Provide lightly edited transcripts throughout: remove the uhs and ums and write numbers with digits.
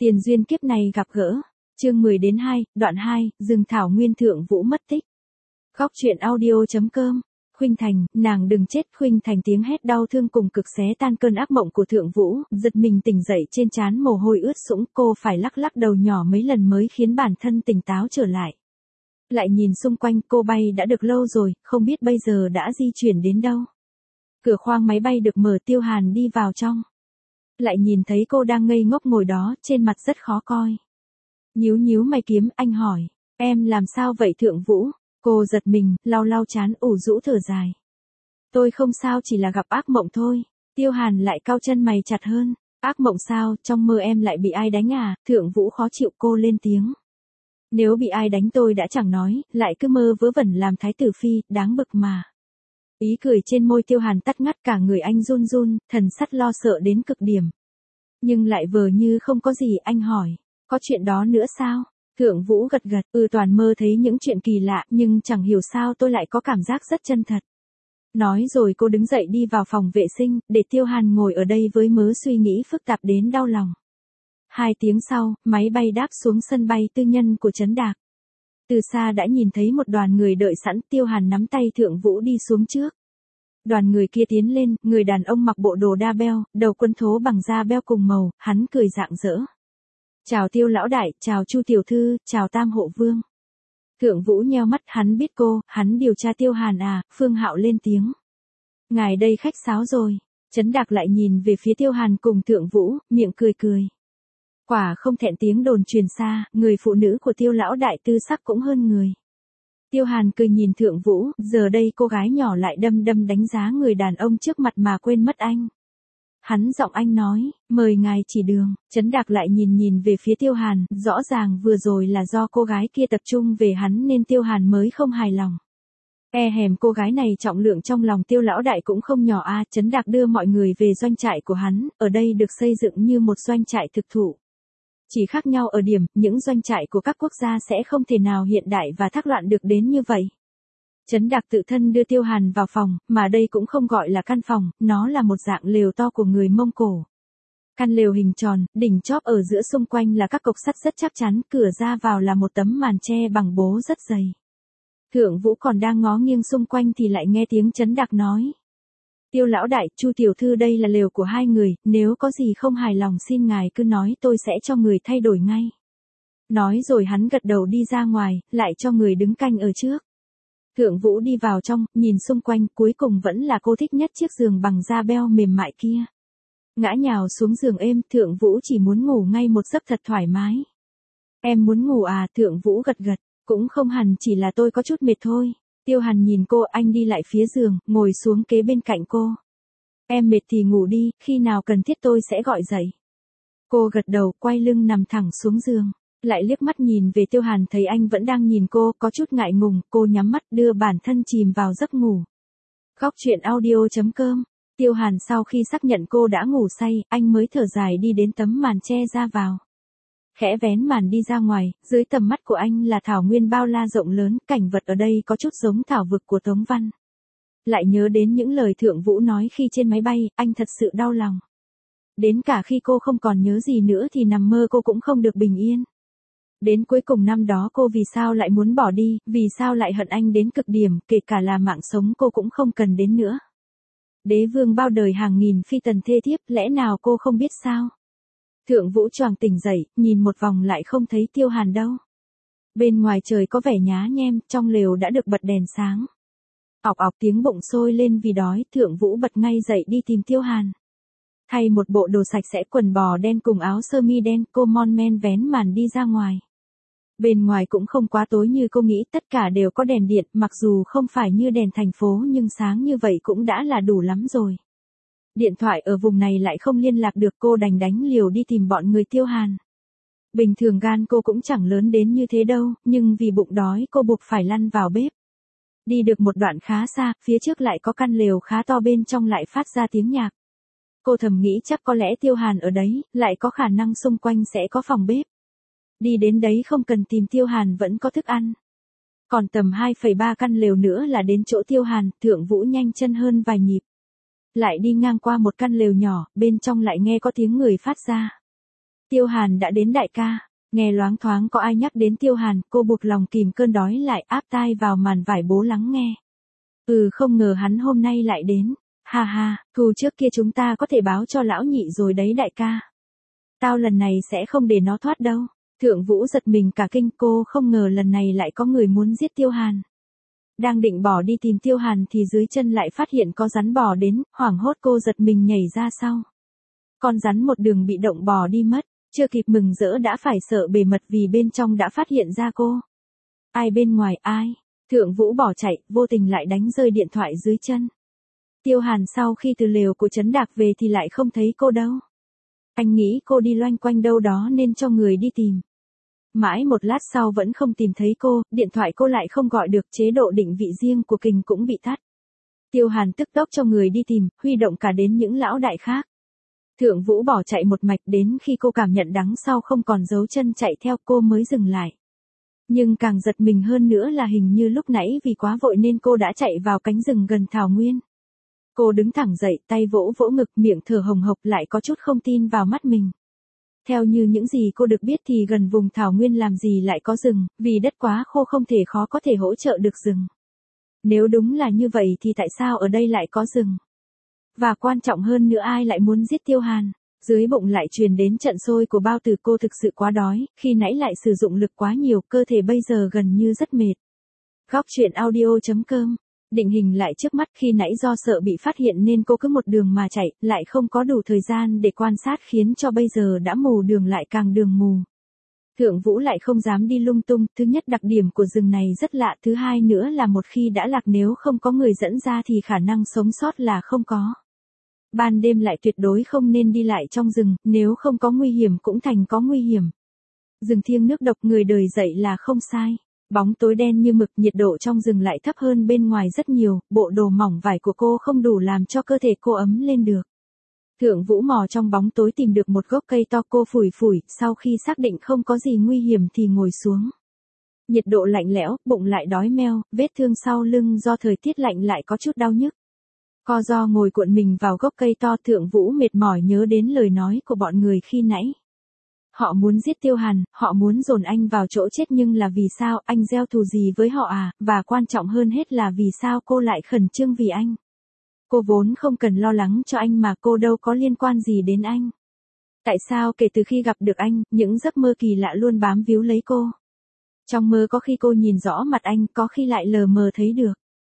Tiền duyên kiếp này gặp gỡ. Chương 10-2, đoạn 2, rừng thảo nguyên Thượng Vũ mất tích. Góc truyện audio.com. Khuynh Thành, nàng đừng chết. Khuynh Thành tiếng hét đau thương cùng cực xé tan cơn ác mộng của Thượng Vũ, giật mình tỉnh dậy trên trán mồ hôi ướt sũng, cô phải lắc lắc đầu nhỏ mấy lần mới khiến bản thân tỉnh táo trở lại. Lại nhìn xung quanh, cô bay đã được lâu rồi, không biết bây giờ đã di chuyển đến đâu. Cửa khoang máy bay được mở, Tiêu Hàn đi vào trong. Lại nhìn thấy cô đang ngây ngốc ngồi đó, trên mặt rất khó coi. Nhíu nhíu mày kiếm, anh hỏi, em làm sao vậy Thượng Vũ? Cô giật mình, lau lau trán, ủ rũ thở dài. Tôi không sao, chỉ là gặp ác mộng thôi. Tiêu Hàn lại cau chân mày chặt hơn. Ác mộng sao, trong mơ em lại bị ai đánh à? Thượng Vũ khó chịu, cô lên tiếng. Nếu bị ai đánh tôi đã chẳng nói, lại cứ mơ vớ vẩn làm thái tử phi, đáng bực mà. Ý cười trên môi Tiêu Hàn tắt ngắt, cả người anh run run, thần sắc lo sợ đến cực điểm. Nhưng lại vờ như không có gì, anh hỏi, có chuyện đó nữa sao? Thượng Vũ gật gật, toàn mơ thấy những chuyện kỳ lạ, nhưng chẳng hiểu sao tôi lại có cảm giác rất chân thật. Nói rồi cô đứng dậy đi vào phòng vệ sinh, để Tiêu Hàn ngồi ở đây với mớ suy nghĩ phức tạp đến đau lòng. 2 tiếng sau, máy bay đáp xuống sân bay tư nhân của Trấn Đạc. Từ xa đã nhìn thấy một đoàn người đợi sẵn, Tiêu Hàn nắm tay Thượng Vũ đi xuống trước. Đoàn người kia tiến lên, người đàn ông mặc bộ đồ đa beo, đầu quân thố bằng da beo cùng màu, hắn cười rạng rỡ. Chào Tiêu lão đại, chào Chu tiểu thư, chào Tam hộ vương. Thượng Vũ nheo mắt, hắn biết cô, hắn điều tra Tiêu Hàn à? Phương Hạo lên tiếng. Ngài đây khách sáo rồi. Trấn Đạc lại nhìn về phía Tiêu Hàn cùng Thượng Vũ, miệng cười cười. Quả không thẹn tiếng đồn truyền xa, người phụ nữ của Tiêu lão đại tư sắc cũng hơn người. Tiêu Hàn cười nhìn Thượng Vũ, giờ đây cô gái nhỏ lại đăm đăm đánh giá người đàn ông trước mặt mà quên mất anh. Hắn giọng anh nói, mời ngài chỉ đường. Trấn Đạc lại nhìn về phía Tiêu Hàn, rõ ràng vừa rồi là do cô gái kia tập trung về hắn nên Tiêu Hàn mới không hài lòng. Hèm cô gái này trọng lượng trong lòng Tiêu lão đại cũng không nhỏ a. Trấn Đạc đưa mọi người về doanh trại của hắn, ở đây được xây dựng như một doanh trại thực thụ. Chỉ khác nhau ở điểm, những doanh trại của các quốc gia sẽ không thể nào hiện đại và thác loạn được đến như vậy. Trấn Đạc tự thân đưa Tiêu Hàn vào phòng, mà đây cũng không gọi là căn phòng, nó là một dạng lều to của người Mông Cổ. Căn lều hình tròn, đỉnh chóp ở giữa, xung quanh là các cọc sắt rất chắc chắn, cửa ra vào là một tấm màn tre bằng bố rất dày. Thượng Vũ còn đang ngó nghiêng xung quanh thì lại nghe tiếng Trấn Đạc nói. Tiêu lão đại, Chu tiểu thư, đây là lều của 2 người, nếu có gì không hài lòng xin ngài cứ nói, tôi sẽ cho người thay đổi ngay. Nói rồi hắn gật đầu đi ra ngoài, lại cho người đứng canh ở trước. Thượng Vũ đi vào trong, nhìn xung quanh, cuối cùng vẫn là cô thích nhất chiếc giường bằng da beo mềm mại kia. Ngã nhào xuống giường êm, Thượng Vũ chỉ muốn ngủ ngay một giấc thật thoải mái. Em muốn ngủ à? Thượng Vũ gật gật, cũng không hẳn, chỉ là tôi có chút mệt thôi. Tiêu Hàn nhìn cô, anh đi lại phía giường, ngồi xuống kế bên cạnh cô. Em mệt thì ngủ đi, khi nào cần thiết tôi sẽ gọi dậy. Cô gật đầu, quay lưng nằm thẳng xuống giường. Lại liếc mắt nhìn về Tiêu Hàn, thấy anh vẫn đang nhìn cô, có chút ngại ngùng, cô nhắm mắt đưa bản thân chìm vào giấc ngủ. Góc truyện audio.com. Tiêu Hàn sau khi xác nhận cô đã ngủ say, anh mới thở dài đi đến tấm màn che ra vào. Khẽ vén màn đi ra ngoài, dưới tầm mắt của anh là thảo nguyên bao la rộng lớn, cảnh vật ở đây có chút giống thảo vực của Tống Văn. Lại nhớ đến những lời Thượng Vũ nói khi trên máy bay, anh thật sự đau lòng. Đến cả khi cô không còn nhớ gì nữa thì nằm mơ cô cũng không được bình yên. Đến cuối cùng năm đó cô vì sao lại muốn bỏ đi, vì sao lại hận anh đến cực điểm, kể cả là mạng sống cô cũng không cần đến nữa. Đế vương bao đời hàng nghìn phi tần thê thiếp, lẽ nào cô không biết sao? Thượng Vũ choàng tỉnh dậy, nhìn một vòng lại không thấy Tiêu Hàn đâu. Bên ngoài trời có vẻ nhá nhem, trong lều đã được bật đèn sáng. Ọc ọc tiếng bụng sôi lên vì đói, Thượng Vũ bật ngay dậy đi tìm Tiêu Hàn. Thay một bộ đồ sạch sẽ, quần bò đen cùng áo sơ mi đen, cô mon men vén màn đi ra ngoài. Bên ngoài cũng không quá tối như cô nghĩ, tất cả đều có đèn điện, mặc dù không phải như đèn thành phố nhưng sáng như vậy cũng đã là đủ lắm rồi. Điện thoại ở vùng này lại không liên lạc được, cô đành đánh liều đi tìm bọn người Tiêu Hàn. Bình thường gan cô cũng chẳng lớn đến như thế đâu, nhưng vì bụng đói cô buộc phải lăn vào bếp. Đi được một đoạn khá xa, phía trước lại có căn lều khá to, bên trong lại phát ra tiếng nhạc. Cô thầm nghĩ chắc có lẽ Tiêu Hàn ở đấy, lại có khả năng xung quanh sẽ có phòng bếp. Đi đến đấy không cần tìm Tiêu Hàn vẫn có thức ăn. Còn tầm 2,3 căn lều nữa là đến chỗ Tiêu Hàn, Thượng Vũ nhanh chân hơn vài nhịp. Lại đi ngang qua một căn lều nhỏ, bên trong lại nghe có tiếng người phát ra. Tiêu Hàn đã đến đại ca. Nghe loáng thoáng có ai nhắc đến Tiêu Hàn, cô buộc lòng kìm cơn đói lại áp tai vào màn vải bố lắng nghe. Không ngờ hắn hôm nay lại đến. Ha ha, thù trước kia chúng ta có thể báo cho lão nhị rồi đấy đại ca. Tao lần này sẽ không để nó thoát đâu. Thượng Vũ giật mình cả kinh, cô không ngờ lần này lại có người muốn giết Tiêu Hàn. Đang định bỏ đi tìm Tiêu Hàn thì dưới chân lại phát hiện có rắn bò đến, hoảng hốt cô giật mình nhảy ra sau. Con rắn một đường bị động bò đi mất, chưa kịp mừng rỡ đã phải sợ bề mật vì bên trong đã phát hiện ra cô. Ai bên ngoài ai? Thượng Vũ bỏ chạy, vô tình lại đánh rơi điện thoại dưới chân. Tiêu Hàn sau khi từ lều của Trấn Đạc về thì lại không thấy cô đâu. Anh nghĩ cô đi loanh quanh đâu đó nên cho người đi tìm. Mãi một lát sau vẫn không tìm thấy cô, điện thoại cô lại không gọi được, chế độ định vị riêng của Kình cũng bị tắt. Tiêu Hàn tức tốc cho người đi tìm, huy động cả đến những lão đại khác. Thượng Vũ bỏ chạy một mạch đến khi cô cảm nhận đằng sau không còn dấu chân chạy theo cô mới dừng lại. Nhưng càng giật mình hơn nữa là hình như lúc nãy vì quá vội nên cô đã chạy vào cánh rừng gần thảo nguyên. Cô đứng thẳng dậy, tay vỗ vỗ ngực, miệng thở hồng hộc, lại có chút không tin vào mắt mình. Theo như những gì cô được biết thì gần vùng thảo nguyên làm gì lại có rừng, vì đất quá khô không thể khó có thể hỗ trợ được rừng. Nếu đúng là như vậy thì tại sao ở đây lại có rừng? Và quan trọng hơn nữa ai lại muốn giết Tiêu Hàn? Dưới bụng lại truyền đến trận sôi của bao tử, cô thực sự quá đói, khi nãy lại sử dụng lực quá nhiều, cơ thể bây giờ gần như rất mệt. Góc truyện audio.com. Định hình lại trước mắt, khi nãy do sợ bị phát hiện nên cô cứ một đường mà chạy, lại không có đủ thời gian để quan sát khiến cho bây giờ đã mù đường lại càng đường mù. Thượng Vũ lại không dám đi lung tung, thứ nhất đặc điểm của rừng này rất lạ, thứ hai nữa là một khi đã lạc nếu không có người dẫn ra thì khả năng sống sót là không có. Ban đêm lại tuyệt đối không nên đi lại trong rừng, nếu không có nguy hiểm cũng thành có nguy hiểm. Rừng thiêng nước độc, người đời dạy là không sai. Bóng tối đen như mực, nhiệt độ trong rừng lại thấp hơn bên ngoài rất nhiều, bộ đồ mỏng vải của cô không đủ làm cho cơ thể cô ấm lên được. Thượng Vũ mò trong bóng tối tìm được một gốc cây to, cô phủi phủi, sau khi xác định không có gì nguy hiểm thì ngồi xuống. Nhiệt độ lạnh lẽo, bụng lại đói meo, vết thương sau lưng do thời tiết lạnh lại có chút đau nhức. Co ro ngồi cuộn mình vào gốc cây to, Thượng Vũ mệt mỏi nhớ đến lời nói của bọn người khi nãy. Họ muốn giết Tiêu Hàn, họ muốn dồn anh vào chỗ chết, nhưng là vì sao, anh gieo thù gì với họ à, và quan trọng hơn hết là vì sao cô lại khẩn trương vì anh. Cô vốn không cần lo lắng cho anh mà, cô đâu có liên quan gì đến anh. Tại sao kể từ khi gặp được anh, những giấc mơ kỳ lạ luôn bám víu lấy cô. Trong mơ có khi cô nhìn rõ mặt anh, có khi lại lờ mờ thấy được.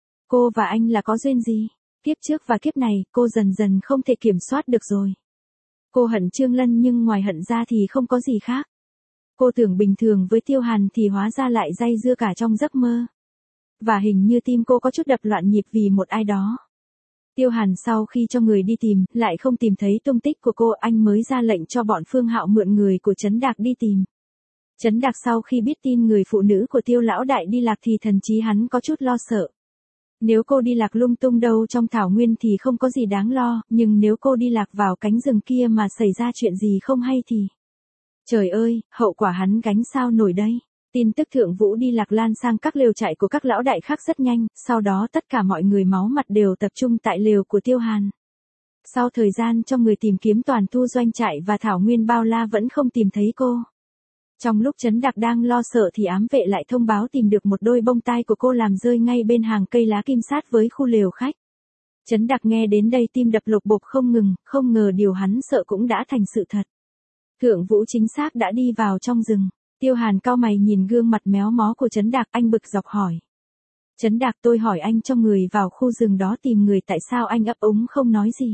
Cô và anh là có duyên gì? Kiếp trước và kiếp này, cô dần dần không thể kiểm soát được rồi. Cô hận Trương Lân nhưng ngoài hận ra thì không có gì khác. Cô tưởng bình thường với Tiêu Hàn thì hóa ra lại day dưa cả trong giấc mơ. Và hình như tim cô có chút đập loạn nhịp vì một ai đó. Tiêu Hàn sau khi cho người đi tìm, lại không tìm thấy tung tích của cô, anh mới ra lệnh cho bọn Phương Hạo mượn người của Trấn Đạc đi tìm. Trấn Đạc sau khi biết tin người phụ nữ của Tiêu lão đại đi lạc thì thần trí hắn có chút lo sợ. Nếu cô đi lạc lung tung đâu trong thảo nguyên thì không có gì đáng lo, nhưng nếu cô đi lạc vào cánh rừng kia mà xảy ra chuyện gì không hay thì... Trời ơi, hậu quả hắn gánh sao nổi đây. Tin tức Thượng Vũ đi lạc lan sang các lều trại của các lão đại khác rất nhanh, sau đó tất cả mọi người máu mặt đều tập trung tại lều của Tiêu Hàn. Sau thời gian cho người tìm kiếm toàn thu doanh trại và thảo nguyên bao la vẫn không tìm thấy cô. Trong lúc Trấn Đạc đang lo sợ thì ám vệ lại thông báo tìm được một đôi bông tai của cô làm rơi ngay bên hàng cây lá kim sát với khu lều khách. Trấn Đạc nghe đến đây tim đập lộp bộp không ngừng, không ngờ điều hắn sợ cũng đã thành sự thật. Thượng Vũ chính xác đã đi vào trong rừng. Tiêu Hàn cau mày nhìn gương mặt méo mó của Trấn Đạc, anh bực dọc hỏi. Trấn Đạc, tôi hỏi anh cho người vào khu rừng đó tìm người, tại sao anh ấp úng không nói gì?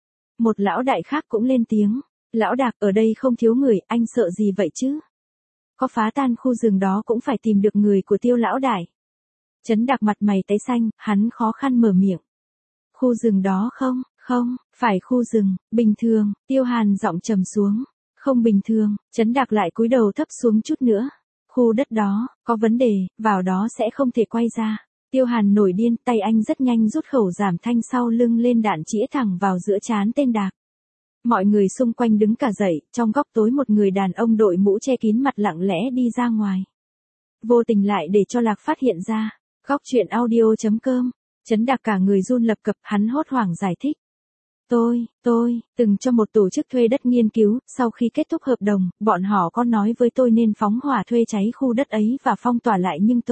Một lão đại khác cũng lên tiếng. Lão Đạc, ở đây không thiếu người, anh sợ gì vậy chứ? Có phá tan khu rừng đó cũng phải tìm được người của Tiêu lão đại. Trấn Đạc mặt mày tái xanh, hắn khó khăn mở miệng. Khu rừng đó không, phải khu rừng, bình thường, Tiêu Hàn giọng trầm xuống. Không bình thường, Trấn Đạc lại cúi đầu thấp xuống chút nữa. Khu đất đó, có vấn đề, vào đó sẽ không thể quay ra. Tiêu Hàn nổi điên, tay anh rất nhanh rút khẩu giảm thanh sau lưng lên, đạn chĩa thẳng vào giữa trán tên Đạc. Mọi người xung quanh đứng cả dậy, trong góc tối một người đàn ông đội mũ che kín mặt lặng lẽ đi ra ngoài. Vô tình lại để cho Lạc phát hiện ra. Góc truyện audio.com. Trấn Đạc cả người run lập cập, hắn hốt hoảng giải thích. Tôi, từng cho một tổ chức thuê đất nghiên cứu, sau khi kết thúc hợp đồng, bọn họ có nói với tôi nên phóng hỏa thuê cháy khu đất ấy và phong tỏa lại nhưng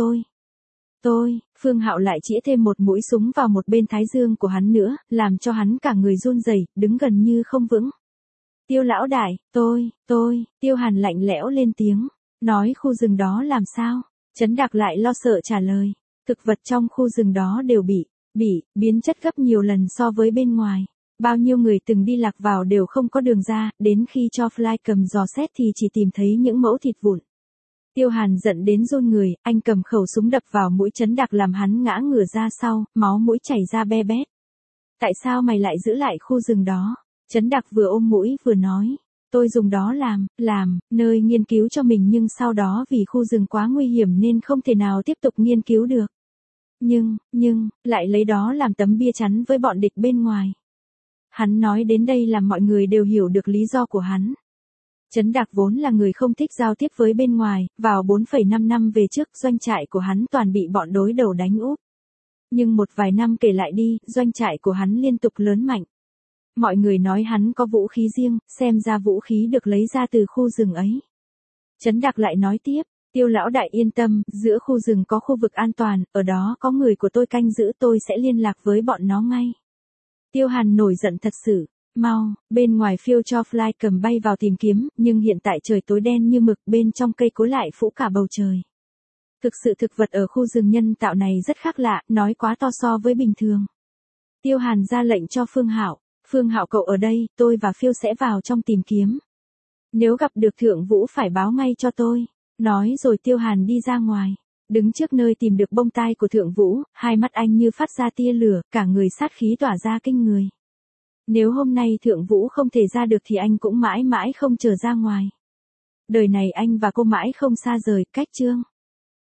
Phương Hạo lại chĩa thêm một mũi súng vào một bên thái dương của hắn nữa, làm cho hắn cả người run rẩy, đứng gần như không vững. Tiêu lão đại, Tiêu Hàn lạnh lẽo lên tiếng, nói khu rừng đó làm sao? Trấn Đạc lại lo sợ trả lời, thực vật trong khu rừng đó đều bị biến chất gấp nhiều lần so với bên ngoài. Bao nhiêu người từng đi lạc vào đều không có đường ra, đến khi cho Fly cầm dò xét thì chỉ tìm thấy những mẫu thịt vụn. Tiêu Hàn giận đến run người, anh cầm khẩu súng đập vào mũi Trấn Đạc làm hắn ngã ngửa ra sau, máu mũi chảy ra be bét. Tại sao mày lại giữ lại khu rừng đó? Trấn Đạc vừa ôm mũi vừa nói, tôi dùng đó làm nơi nghiên cứu cho mình nhưng sau đó vì khu rừng quá nguy hiểm nên không thể nào tiếp tục nghiên cứu được. Nhưng, lại lấy đó làm tấm bia chắn với bọn địch bên ngoài. Hắn nói đến đây làm mọi người đều hiểu được lý do của hắn. Trấn Đạc vốn là người không thích giao tiếp với bên ngoài, vào 4,5 năm về trước doanh trại của hắn toàn bị bọn đối đầu đánh úp. Nhưng một vài năm kể lại đi, doanh trại của hắn liên tục lớn mạnh. Mọi người nói hắn có vũ khí riêng, xem ra vũ khí được lấy ra từ khu rừng ấy. Trấn Đạc lại nói tiếp, Tiêu lão đại yên tâm, giữa khu rừng có khu vực an toàn, ở đó có người của tôi canh giữ tôi sẽ liên lạc với bọn nó ngay. Tiêu Hàn nổi giận thật sự, mau, bên ngoài phiêu cho Fly cầm bay vào tìm kiếm, nhưng hiện tại trời tối đen như mực bên trong cây cối lại phủ cả bầu trời. Thực sự thực vật ở khu rừng nhân tạo này rất khác lạ, nói quá to so với bình thường. Tiêu Hàn ra lệnh cho Phương Hạo cậu ở đây, tôi và Phiêu sẽ vào trong tìm kiếm. Nếu gặp được Thượng Vũ phải báo ngay cho tôi. Nói rồi Tiêu Hàn đi ra ngoài. Đứng trước nơi tìm được bông tai của Thượng Vũ, hai mắt anh như phát ra tia lửa, cả người sát khí tỏa ra kinh người. Nếu hôm nay Thượng Vũ không thể ra được thì anh cũng mãi mãi không trở ra ngoài. Đời này anh và cô mãi không xa rời, cách chương.